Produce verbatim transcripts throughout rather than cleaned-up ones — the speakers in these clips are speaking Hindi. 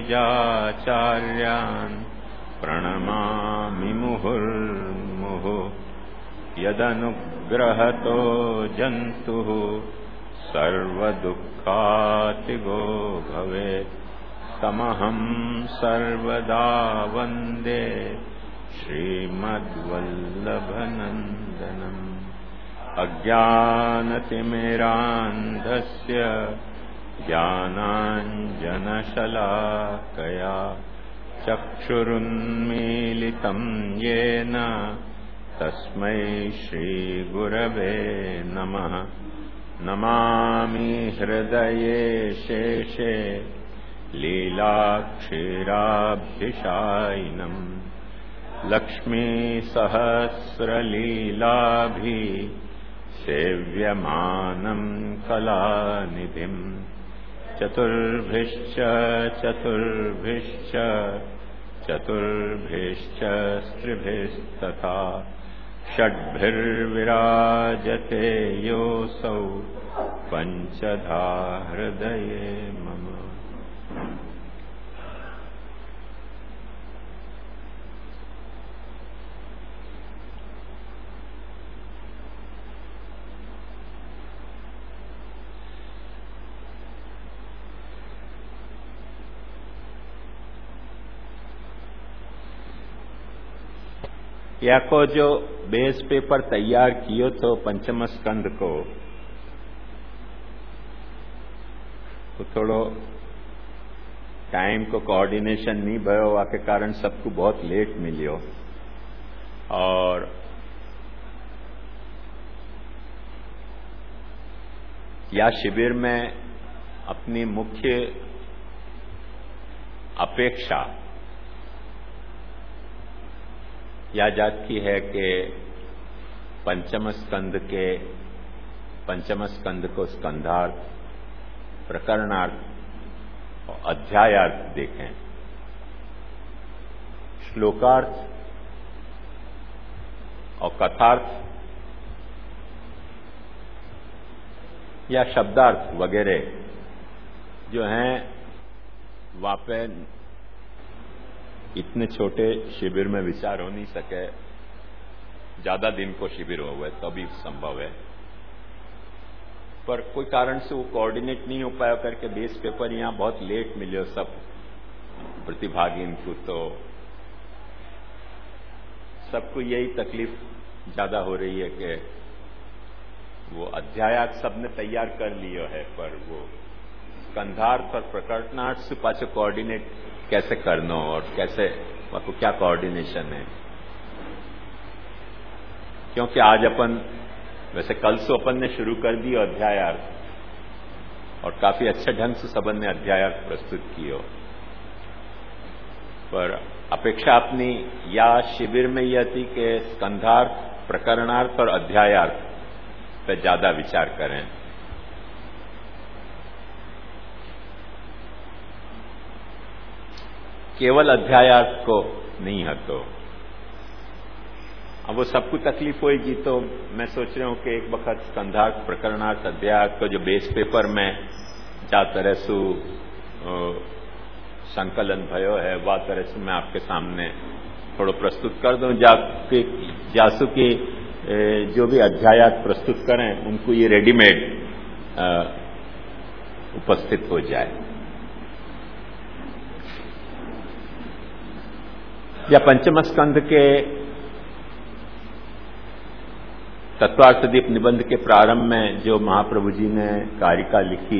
रामानुजाचार्यान् प्रणमामि मुहुर्मुहुः। यदनुग्रहतो जन्तुः सर्वदुःखातिगो भवेत् तमहं सर्वदा वन्दे श्रीमद्वल्लभनन्दनम्। अज्ञानतिमिरान्धस्य ज्ञानाञ्जनशलाकया चक्षुरुन्मीलितं येन तस्मै श्रीगुरवे नमः। नमामि हृदये शेषे लीलाक्षीराब्धिशायिनम् लक्ष्मीसहस्रलीलाभिः सेव्यमानं कलानिधिम्। चतुर्भिश्च चतुर्भिश्च चतुर्भिश्च स्त्रिभिस्तथा षड्भिर्विराजते योऽसौ पञ्चधा हृदये मम। याको जो बेस पेपर तैयार कियो तो पंचम स्कंद को तो थोड़ो टाइम को कोऑर्डिनेशन नहीं भयो, वाके कारण सबको बहुत लेट मिलियो। और या शिविर में अपनी मुख्य अपेक्षा या जात की है कि पंचम स्कंद के पंचम स्कंद को स्कंधार्थ, प्रकरणार्थ और अध्यायार्थ देखें। श्लोकार्थ और कथार्थ या शब्दार्थ वगैरह जो हैं वापे इतने छोटे शिविर में विचार हो नहीं सके। ज्यादा दिन को शिविर हो गए तभी संभव है, पर कोई कारण से वो कोऑर्डिनेट नहीं हो पाया करके बेस पेपर यहाँ बहुत लेट मिले सब प्रतिभागियों को। तो सबको यही तकलीफ ज्यादा हो रही है कि वो अध्यायार्थ सबने तैयार कर लिया है, पर वो स्कंधार्थ और प्रकरणार्थ से पाछे कोऑर्डिनेट कैसे करना और कैसे आपको क्या कोऑर्डिनेशन है। क्योंकि आज अपन वैसे कल से अपन ने शुरू कर दी अध्यायार्थ और काफी अच्छे ढंग से सबन ने अध्यायार्थ प्रस्तुत किया, पर अपेक्षा अपनी या शिविर में यह थी कि स्कंधार्थ, प्रकरणार्थ और अध्यायार्थ पे ज्यादा विचार करें। केवल अध्यायार्थ को नहीं है तो अब वो सबको तकलीफ होगी। तो मैं सोच रहा हूं कि एक वक्त स्कंधार्थ, प्रकरणार्थ, अध्यायार्थ को जो बेस पेपर में जा तरह से संकलन भयो है वह तरह से मैं आपके सामने थोड़ा प्रस्तुत कर दूं, जाके जासु की जो भी अध्यायार्थ प्रस्तुत करें उनको ये रेडीमेड उपस्थित हो जाए। या पंचम स्कंध के तत्वार्थदीप निबंध के प्रारंभ में जो महाप्रभु जी ने कारिका लिखी,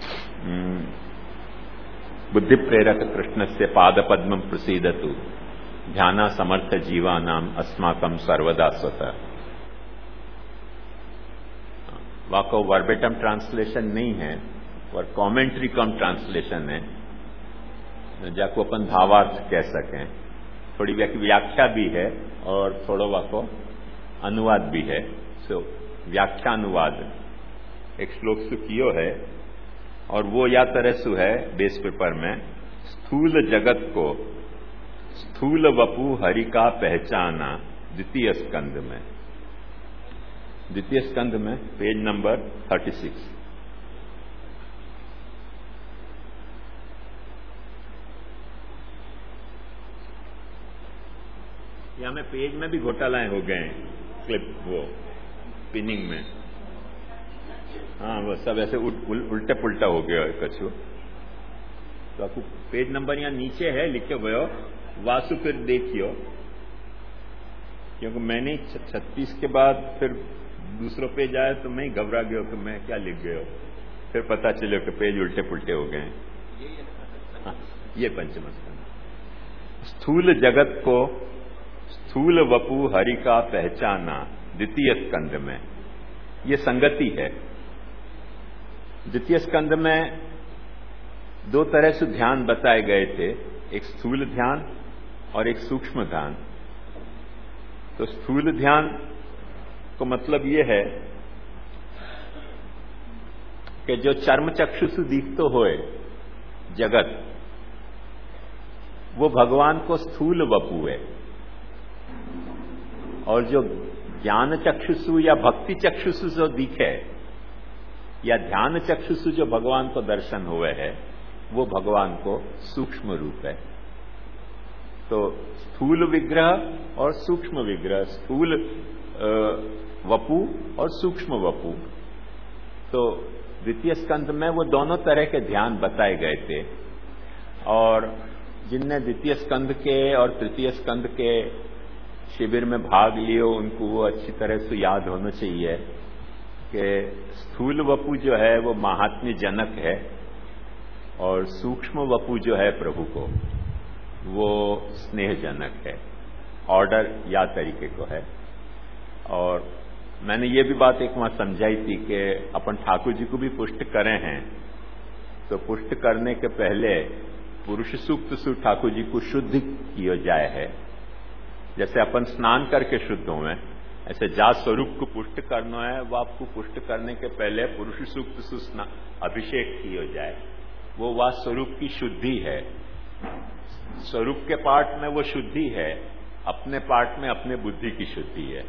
बुद्धि प्रेरक कृष्ण से पाद पद्मम प्रसीदतु ध्याना समर्थ जीवा नाम अस्माकम सर्वदा स्वतः। वाको वर्बेटम ट्रांसलेशन नहीं है और कमेंट्री कम ट्रांसलेशन है, जाको अपन भावार्थ कह सकें। थोड़ी व्याख्या भी है और थोड़ा वाको अनुवाद भी है। सो व्याख्या अनुवाद एक श्लोक से कियो है और वो या तरह से है बेस पेपर में, स्थूल जगत को स्थूल वपु हरि का पहचाना द्वितीय स्कंध में। द्वितीय स्कंध में पेज नंबर छत्तीस। यहाँ में पेज में भी घोटालाएं हो गए हैं, क्लिप वो पिनिंग में। हाँ वो सब ऐसे उल, उल, उल्टे पुल्टा हो गया है कछु। तो आपको पेज नंबर यहाँ नीचे है लिखे हुए हो, वासु फिर देखियो, क्योंकि मैंने छत्तीस के बाद फिर दूसरा पेज आया तो मैं घबरा गया कि मैं क्या लिख गया, फिर पता चले कि पेज उल्टे पुल्टे हो गए। हाँ, ये पंचम स्कंद। स्थूल जगत को स्थूल वपु हरि का पहचाना द्वितीय स्कंद में, ये संगति है। द्वितीय स्कंद में दो तरह से ध्यान बताए गए थे, एक स्थूल ध्यान और एक सूक्ष्म ध्यान। तो स्थूल ध्यान को मतलब ये है कि जो चर्म चक्षु से दिखतो होए जगत, वो भगवान को स्थूल वपु है, और जो ज्ञान चक्षुषु या भक्ति चक्षुषु जो दिखे या ध्यान चक्षुषु जो भगवान को दर्शन हुए है, वो भगवान को सूक्ष्म रूप है। तो स्थूल विग्रह और सूक्ष्म विग्रह, स्थूल वपु और सूक्ष्म वपु। तो द्वितीय स्कंध में वो दोनों तरह के ध्यान बताए गए थे, और जिनने द्वितीय स्कंध के और तृतीय स्कंध के शिविर में भाग लियो उनको वो अच्छी तरह से याद होना चाहिए कि स्थूल वपु जो है वो महात्म्य जनक है, और सूक्ष्म वपु जो है प्रभु को वो स्नेहजनक है। ऑर्डर या तरीके को है। और मैंने ये भी बात एक वहां समझाई थी कि अपन ठाकुर जी को भी पुष्ट करें हैं, तो पुष्ट करने के पहले पुरुष सूक्त से ठाकुर जी को शुद्ध किया जाए है। जैसे अपन स्नान करके शुद्ध हुए, ऐसे जा स्वरूप को पुष्ट करना है, वो आपको पुष्ट करने के पहले पुरुष सूक्त से अभिषेक किया जाए। वो वा स्वरूप की शुद्धि है। स्वरूप के पाठ में वो शुद्धि है, अपने पाठ में अपने बुद्धि की शुद्धि है।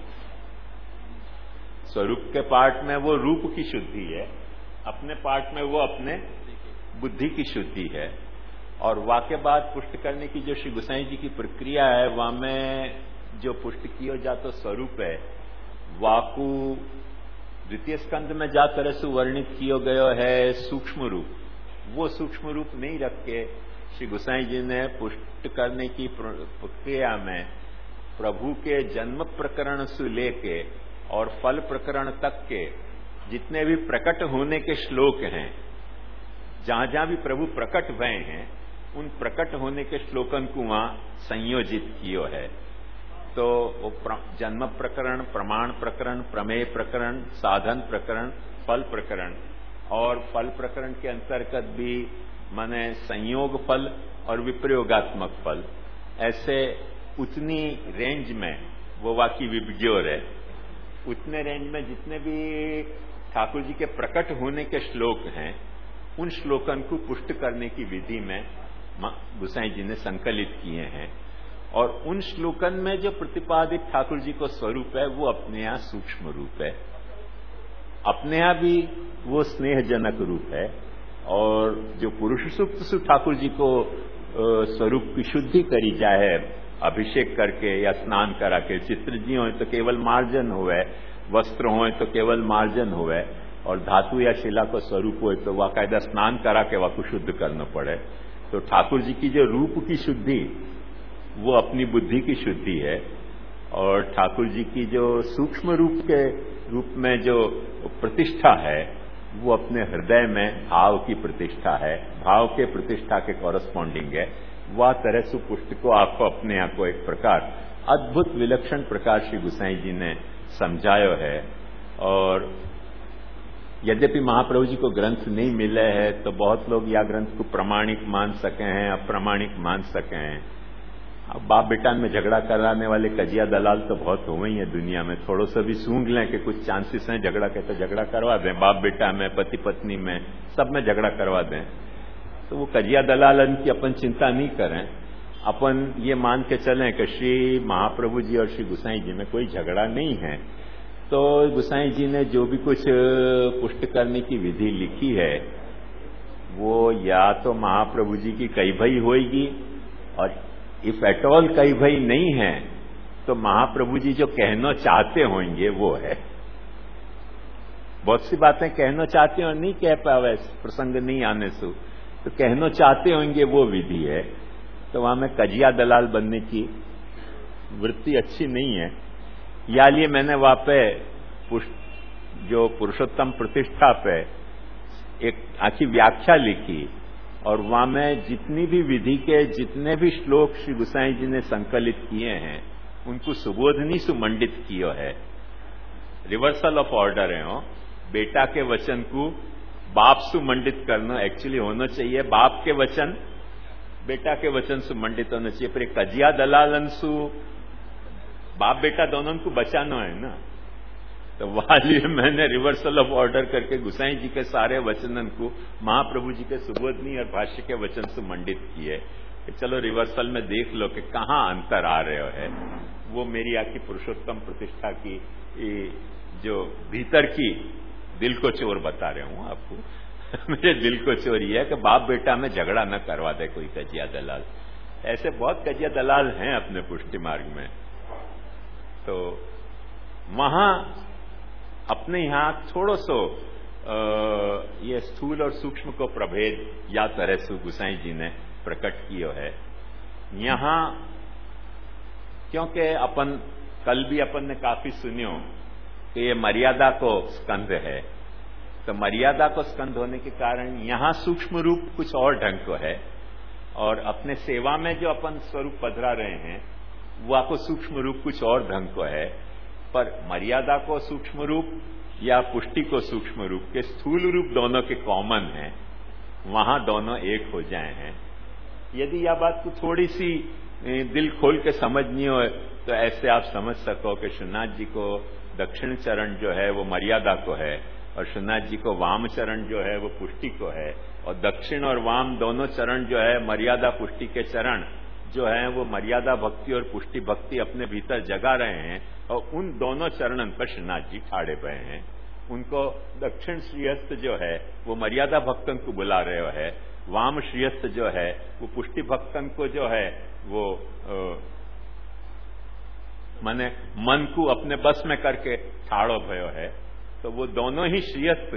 स्वरूप के पाठ में वो रूप की शुद्धि है, अपने पाठ में वो अपने बुद्धि की शुद्धि है। और वाक्य बाद पुष्ट करने की जो श्री गोसाई जी की प्रक्रिया है, वहां में जो पुष्ट किया जाता स्वरूप है, वाकु द्वितीय स्कंध में जा तरह से वर्णित किया गया है सूक्ष्म रूप, वो सूक्ष्म रूप नहीं रख के श्री गोसाई जी ने पुष्ट करने की प्रक्रिया में प्रभु के जन्म प्रकरण से लेके और फल प्रकरण तक के जितने भी प्रकट होने के श्लोक हैं, जहां जहां भी प्रभु प्रकट हुए हैं, उन प्रकट होने के श्लोकन को वहां संयोजित किया है। तो वो जन्म प्रकरण, प्रमाण प्रकरण, प्रमेय प्रकरण, साधन प्रकरण, फल प्रकरण, और फल प्रकरण के अंतर्गत भी माने संयोग फल और विप्रयोगात्मक फल, ऐसे उतनी रेंज में वो वाकी विज्ञोर है। उतने रेंज में जितने भी ठाकुर जी के प्रकट होने के श्लोक हैं, उन श्लोकन को पुष्ट करने की विधि में गोसाई जी ने संकलित किए हैं। और उन श्लोकन में जो प्रतिपादित ठाकुर जी को स्वरूप है, वो अपने यहाँ सूक्ष्म रूप है, अपने यहाँ भी वो स्नेहजनक रूप है। और जो पुरुष सूक्त से ठाकुर जी को स्वरूप की शुद्धि करी जाए अभिषेक करके या स्नान करा के, चित्र जी हो तो केवल मार्जन हुए, वस्त्र हो तो केवल मार्जन हुए, और धातु या शिला को स्वरूप हो तो बाकायदा स्नान करा के वाको शुद्ध करना पड़े। तो ठाकुर जी की जो रूप की शुद्धि वो अपनी बुद्धि की शुद्धि है, और ठाकुर जी की जो सूक्ष्म रूप के रूप में जो प्रतिष्ठा है, वो अपने हृदय में भाव की प्रतिष्ठा है, भाव के प्रतिष्ठा के कॉरस्पॉन्डिंग है। वह तरह से पुष्ट को आपको अपने आप को एक प्रकार अद्भुत विलक्षण प्रकार श्री गोसाई जी ने समझायो है। और यद्यपि महाप्रभु जी को ग्रंथ नहीं मिले हैं, तो बहुत लोग या ग्रंथ को प्रमाणिक मान सके हैं, अप्रमाणिक मान सके हैं। अब बाप बेटा में झगड़ा कराने वाले कजिया दलाल तो बहुत हो गई है दुनिया में। थोड़ा सा भी सूंघ लें कि कुछ चांसेस हैं झगड़ा के, तो झगड़ा करवा दें। बाप बेटा में, पति पत्नी में, सब में झगड़ा करवा दें। तो वो कजिया दलालन की अपन चिंता नहीं करें, अपन ये मान के चलें कि श्री महाप्रभु जी और श्री गोसाई जी में कोई झगड़ा नहीं है। तो गोसाई जी ने जो भी कुछ पुष्ट करने की विधि लिखी है, वो या तो महाप्रभु जी की कई भई होगी, और इफ एट ऑल कई भई नहीं है तो महाप्रभु जी जो कहना चाहते होंगे वो है। बहुत सी बातें कहना चाहते हो नहीं कह पावे, प्रसंग नहीं आने से, तो कहना चाहते होंगे वो विधि है। तो वहां में कजिया दलाल बनने की वृत्ति अच्छी नहीं है। या लिए मैंने वहां पे जो पुरुषोत्तम प्रतिष्ठा पे एक आखी व्याख्या लिखी, और वहां में जितनी भी विधि के जितने भी श्लोक श्री गोसाई जी ने संकलित किए हैं उनको सुबोधनी सुमंडित कियो है। रिवर्सल ऑफ ऑर्डर है। हो बेटा के वचन को बाप सुमंडित करना एक्चुअली होना चाहिए, बाप के वचन बेटा के वचन सुमंडित होना चाहिए। पर कजिया दलालन सु बाप बेटा दोनों को बचाना है ना, तो वाली मैंने रिवर्सल ऑफ ऑर्डर करके गोसाई जी के सारे वचनन को महाप्रभु जी के सुबोधनी और भाष्य के वचन से मंडित किए कि चलो रिवर्सल में देख लो कि कहां अंतर आ रहे है। वो मेरी आखी पुरुषोत्तम प्रतिष्ठा की जो भीतर की दिल को चोर बता रहे हूं आपको। मेरे दिल को चोर ये है कि बाप बेटा में झगड़ा न करवा दे कोई कजिया दलाल। ऐसे बहुत कजिया दलाल हैं अपने पुष्टि मार्ग में। तो वहां अपने यहां थोड़ो सो ये स्थूल और सूक्ष्म को प्रभेद या तरह से गोसाई जी ने प्रकट किया है यहां, क्योंकि अपन कल भी अपन ने काफी सुनियो कि ये मर्यादा को स्कंध है। तो मर्यादा को स्कंध होने के कारण यहां सूक्ष्म रूप कुछ और ढंग को है, और अपने सेवा में जो अपन स्वरूप पधरा रहे हैं वो आपको सूक्ष्म रूप कुछ और ढंग को है। पर मर्यादा को सूक्ष्म रूप या पुष्टि को सूक्ष्म रूप के स्थूल रूप दोनों के कॉमन हैं, वहां दोनों एक हो जाए हैं। यदि यह बात को थोड़ी सी दिल खोल के समझनी हो तो ऐसे आप समझ सको कि श्रीनाथ जी को दक्षिण चरण जो है वो मर्यादा को है, और श्रीनाथ जी को वाम चरण जो है वो पुष्टि को है, और दक्षिण और वाम दोनों चरण जो है मर्यादा पुष्टि के चरण जो है वो मर्यादा भक्ति और पुष्टि भक्ति अपने भीतर जगा रहे हैं, और उन दोनों चरणन पर श्रीनाथ जी ठाड़े पए हैं। उनको दक्षिण श्रीहस्त जो है वो मर्यादा भक्तन को बुला रहे है, वाम श्रीहस्त जो है वो पुष्टि भक्तन को जो है वो आ, माने मन को अपने बस में करके ठाड़ो भयो है। तो वो दोनों ही श्रीहस्त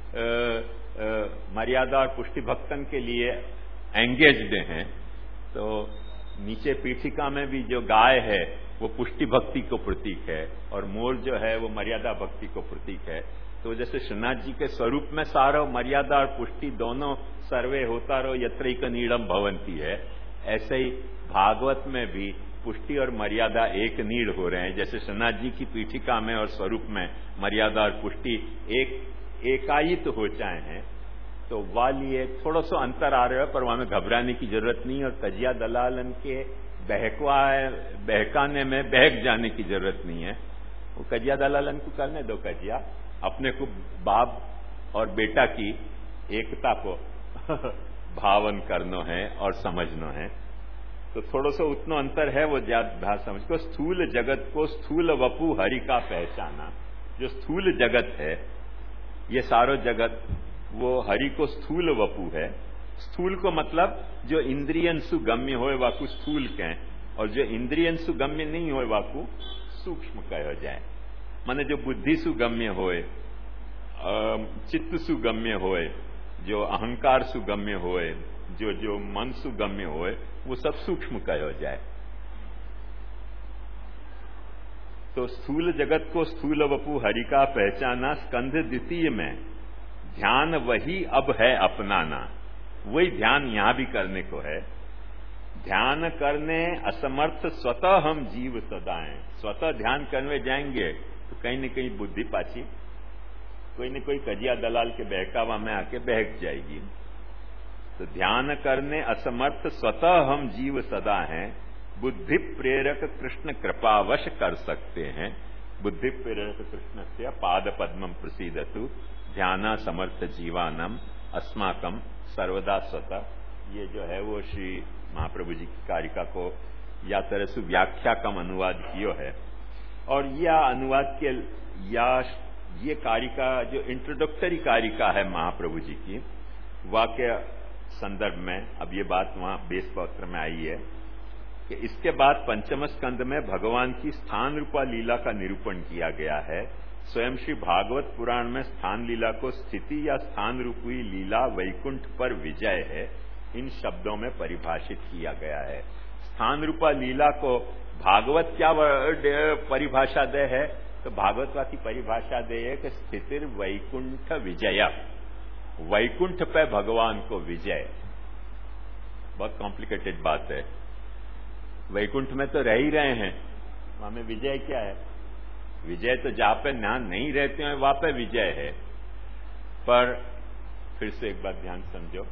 मर्यादा और पुष्टि भक्तन के लिए एंगेज्ड हैं। तो नीचे पीठिका में भी जो गाय है वो पुष्टि भक्ति को प्रतीक है, और मोर जो है वो मर्यादा भक्ति को प्रतीक है। तो जैसे श्रीनाथ जी के स्वरूप में सारो मर्यादा और पुष्टि दोनों सर्वे होता रहो यत्रैक नीड़म भवंती है, ऐसे ही भागवत में भी पुष्टि और मर्यादा एक नीड़ हो रहे हैं। जैसे श्रीनाथ जी की पीठिका में और स्वरूप में मर्यादा और पुष्टि एक एकायित हो जाए हैं, तो वालिए थोड़ा सा अंतर आ रहा है, पर वहां में घबराने की जरूरत नहीं, और कजिया दलालन के बहकवा बहकाने में बहक जाने की जरूरत नहीं है। वो कजिया दलालन को करने दो, कजिया अपने को बाप और बेटा की एकता को भावन करना है और समझना है। तो थोड़ा सा उतना अंतर है, वो ज्यादा समझ को। स्थूल जगत को स्थूल वपु हरि का पहचाना। जो स्थूल जगत है ये सारो जगत वो हरि को स्थूल वपु है। स्थूल को मतलब जो इंद्रियन सुगम्य होए वाकु स्थूल कहें, और जो इंद्रियन सुगम्य नहीं होए वाकु सूक्ष्म कहो जाए। माने जो बुद्धि सुगम्य होए, चित्त सुगम्य होए, जो अहंकार सुगम्य होए, जो जो मन सुगम्य होए, वो सब सूक्ष्म कहो जाए। तो स्थूल जगत को स्थूल वपु हरि का पहचाना। स्कंध द्वितीय में ध्यान वही अब है अपनाना, वही ध्यान यहां भी करने को है। ध्यान करने असमर्थ स्वतः हम जीव सदाएं। स्वतः ध्यान करने जाएंगे तो कहीं न कहीं बुद्धि पाछी कोई न कोई कजिया दलाल के बहकावा में आके बहक जाएगी। तो ध्यान करने असमर्थ स्वतः हम जीव सदा हैं, बुद्धि प्रेरक कृष्ण कृपावश कर सकते हैं। बुद्धि प्रेरक कृष्ण से पाद पद्मम प्रसीदतु ध्यान समर्थ जीवानम अस्माकम सर्वदा स्वतः। ये जो है वो श्री महाप्रभु जी की कारिका को या तरह से व्याख्या कम अनुवाद किया है। और यह अनुवाद के या ये कारिका जो इंट्रोडक्टरी कारिका है महाप्रभु जी की, वाक्य संदर्भ में अब ये बात वहां बेस पत्र में आई है कि इसके बाद पंचम स्कंद में भगवान की स्थान रूपा लीला का निरूपण किया गया है। स्वयं श्री भागवत पुराण में स्थान लीला को स्थिति या स्थान रूपी लीला वैकुंठ पर विजय है इन शब्दों में परिभाषित किया गया है। स्थान रूपा लीला को भागवत क्या परिभाषा दे है, तो भागवत की परिभाषा दे है कि स्थितिर वैकुंठ विजय, वैकुंठ पे भगवान को विजय। बहुत कॉम्प्लिकेटेड बात है। वैकुंठ में तो रह ही रहे हैं, वहां में विजय क्या है? विजय तो जहां पे ना नहीं रहते हैं वहां पे विजय है। पर फिर से एक बात ध्यान समझो,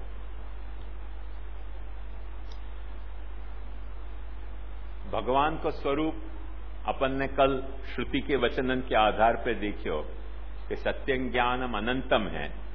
भगवान का स्वरूप अपन ने कल श्रुति के वचनन के आधार पर देखियो कि सत्यं ज्ञानम अनंतम है।